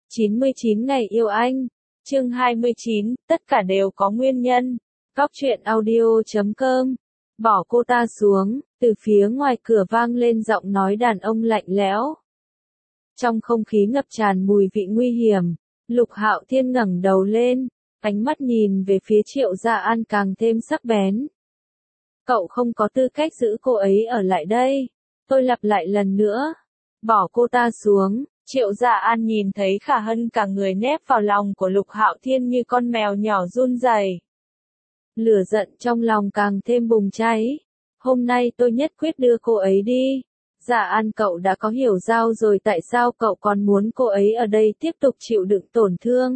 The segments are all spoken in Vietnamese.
99 ngày yêu anh. Chương 29, tất cả đều có nguyên nhân. Cóc truyện audio.com. Bỏ cô ta xuống, từ phía ngoài cửa vang lên giọng nói đàn ông lạnh lẽo. Trong không khí ngập tràn mùi vị nguy hiểm, Lục Hạo Thiên ngẩng đầu lên, ánh mắt nhìn về phía Triệu Gia An càng thêm sắc bén. Cậu không có tư cách giữ cô ấy ở lại đây. Tôi lặp lại lần nữa. Bỏ cô ta xuống. Triệu Gia An nhìn thấy Khả Hân cả người nép vào lòng của Lục Hạo Thiên như con mèo nhỏ run rẩy. Lửa giận trong lòng càng thêm bùng cháy. Hôm nay tôi nhất quyết đưa cô ấy đi. Gia An, cậu đã có hiểu giao rồi, tại sao cậu còn muốn cô ấy ở đây tiếp tục chịu đựng tổn thương?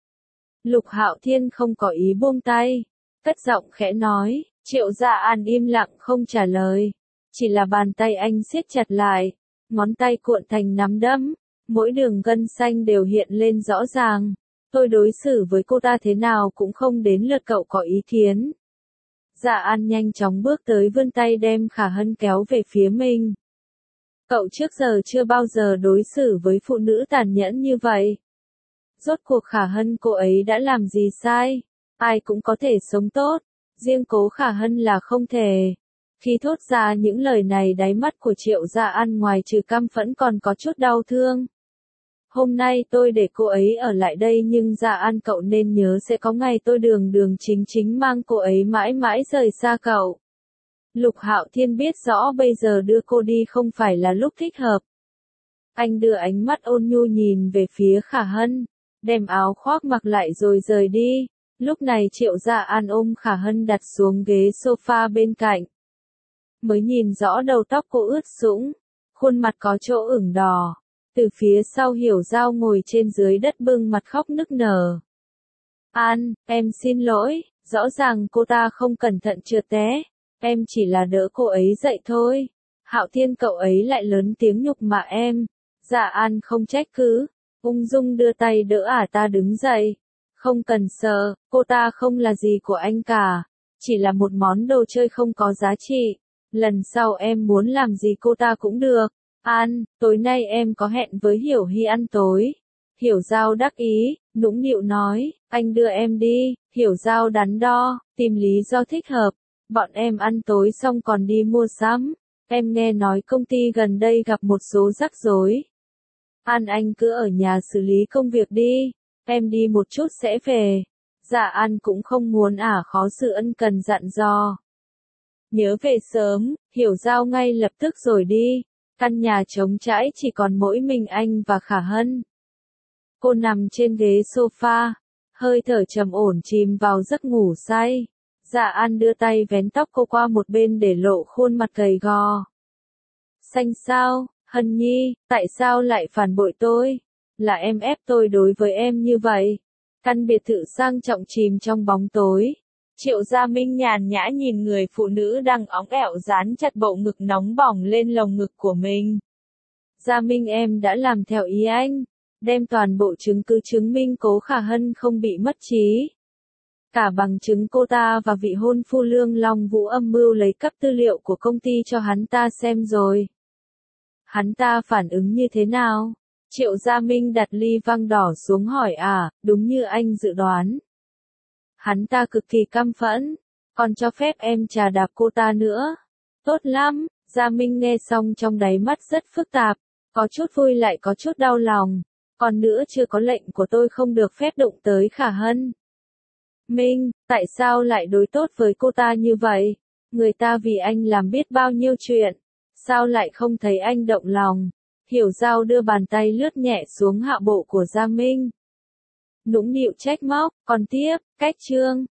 Lục Hạo Thiên không có ý buông tay, cất giọng khẽ nói. Triệu Gia An im lặng không trả lời. Chỉ là bàn tay anh siết chặt lại, ngón tay cuộn thành nắm đấm, mỗi đường gân xanh đều hiện lên rõ ràng. Tôi đối xử với cô ta thế nào cũng không đến lượt cậu có ý kiến. Gia An nhanh chóng bước tới, vươn tay đem Khả Hân kéo về phía mình. Cậu trước giờ chưa bao giờ đối xử với phụ nữ tàn nhẫn như vậy. Rốt cuộc Khả Hân cô ấy đã làm gì sai? Ai cũng có thể sống tốt, riêng cố Khả Hân là không thể. Khi thốt ra những lời này, đáy mắt của Triệu Gia An ngoài trừ căm phẫn còn có chút đau thương. Hôm nay tôi để cô ấy ở lại đây, nhưng Gia An, cậu nên nhớ sẽ có ngày tôi đường đường chính chính mang cô ấy mãi mãi rời xa cậu. Lục Hạo Thiên biết rõ bây giờ đưa cô đi không phải là lúc thích hợp. Anh đưa ánh mắt ôn nhu nhìn về phía Khả Hân, đem áo khoác mặc lại rồi rời đi. Lúc này Triệu Gia An ôm Khả Hân đặt xuống ghế sofa bên cạnh. Mới nhìn rõ đầu tóc cô ướt sũng, khuôn mặt có chỗ ửng đỏ. Từ phía sau Hiểu Giao ngồi trên dưới đất bưng mặt khóc nức nở. An, em xin lỗi, rõ ràng cô ta không cẩn thận trượt té. Em chỉ là đỡ cô ấy dậy thôi. Hạo Thiên, cậu ấy lại lớn tiếng nhục mạ em. Dạ An không trách cứ, ung dung đưa tay đỡ ta đứng dậy. Không cần sợ, cô ta không là gì của anh cả. Chỉ là một món đồ chơi không có giá trị. Lần sau em muốn làm gì cô ta cũng được. An, tối nay em có hẹn với Hiểu Hy ăn tối. Hiểu Giao đắc ý, nũng nịu nói, anh đưa em đi. Hiểu Giao đắn đo, tìm lý do thích hợp. Bọn em ăn tối xong còn đi mua sắm. Em nghe nói công ty gần đây gặp một số rắc rối. An, anh cứ ở nhà xử lý công việc đi. Em đi một chút sẽ về. Dạ An cũng không muốn khó xử ân cần dặn dò. Nhớ về sớm. Hiểu Giao ngay lập tức rồi đi. Căn nhà trống trải chỉ còn mỗi mình anh và Khả Hân. Cô nằm trên ghế sofa, hơi thở trầm ổn chìm vào giấc ngủ say. Dạ An đưa tay vén tóc cô qua một bên để lộ khuôn mặt gầy gò. Xanh sao, Hân Nhi, tại sao lại phản bội tôi? Là em ép tôi đối với em như vậy. Căn biệt thự sang trọng chìm trong bóng tối. Triệu Gia Minh nhàn nhã nhìn người phụ nữ đang óng ẻo dán chặt bộ ngực nóng bỏng lên lồng ngực của mình. Gia Minh, em đã làm theo ý anh. Đem toàn bộ chứng cứ chứng minh cố Khả Hân không bị mất trí. Cả bằng chứng cô ta và vị hôn phu Lương Long Vũ âm mưu lấy cắp tư liệu của công ty cho hắn ta xem rồi. Hắn ta phản ứng như thế nào? Triệu Gia Minh đặt ly vang đỏ xuống hỏi đúng như anh dự đoán. Hắn ta cực kỳ căm phẫn, còn cho phép em trà đạp cô ta nữa. Tốt lắm, Gia Minh nghe xong trong đáy mắt rất phức tạp, có chút vui lại có chút đau lòng. Còn nữa, chưa có lệnh của tôi không được phép đụng tới Khả Hân. Minh, tại sao lại đối tốt với cô ta như vậy? Người ta vì anh làm biết bao nhiêu chuyện. Sao lại không thấy anh động lòng? Hiểu Giao đưa bàn tay lướt nhẹ xuống hạ bộ của Gia Minh. Nũng nịu trách móc, còn tiếp, cách chương.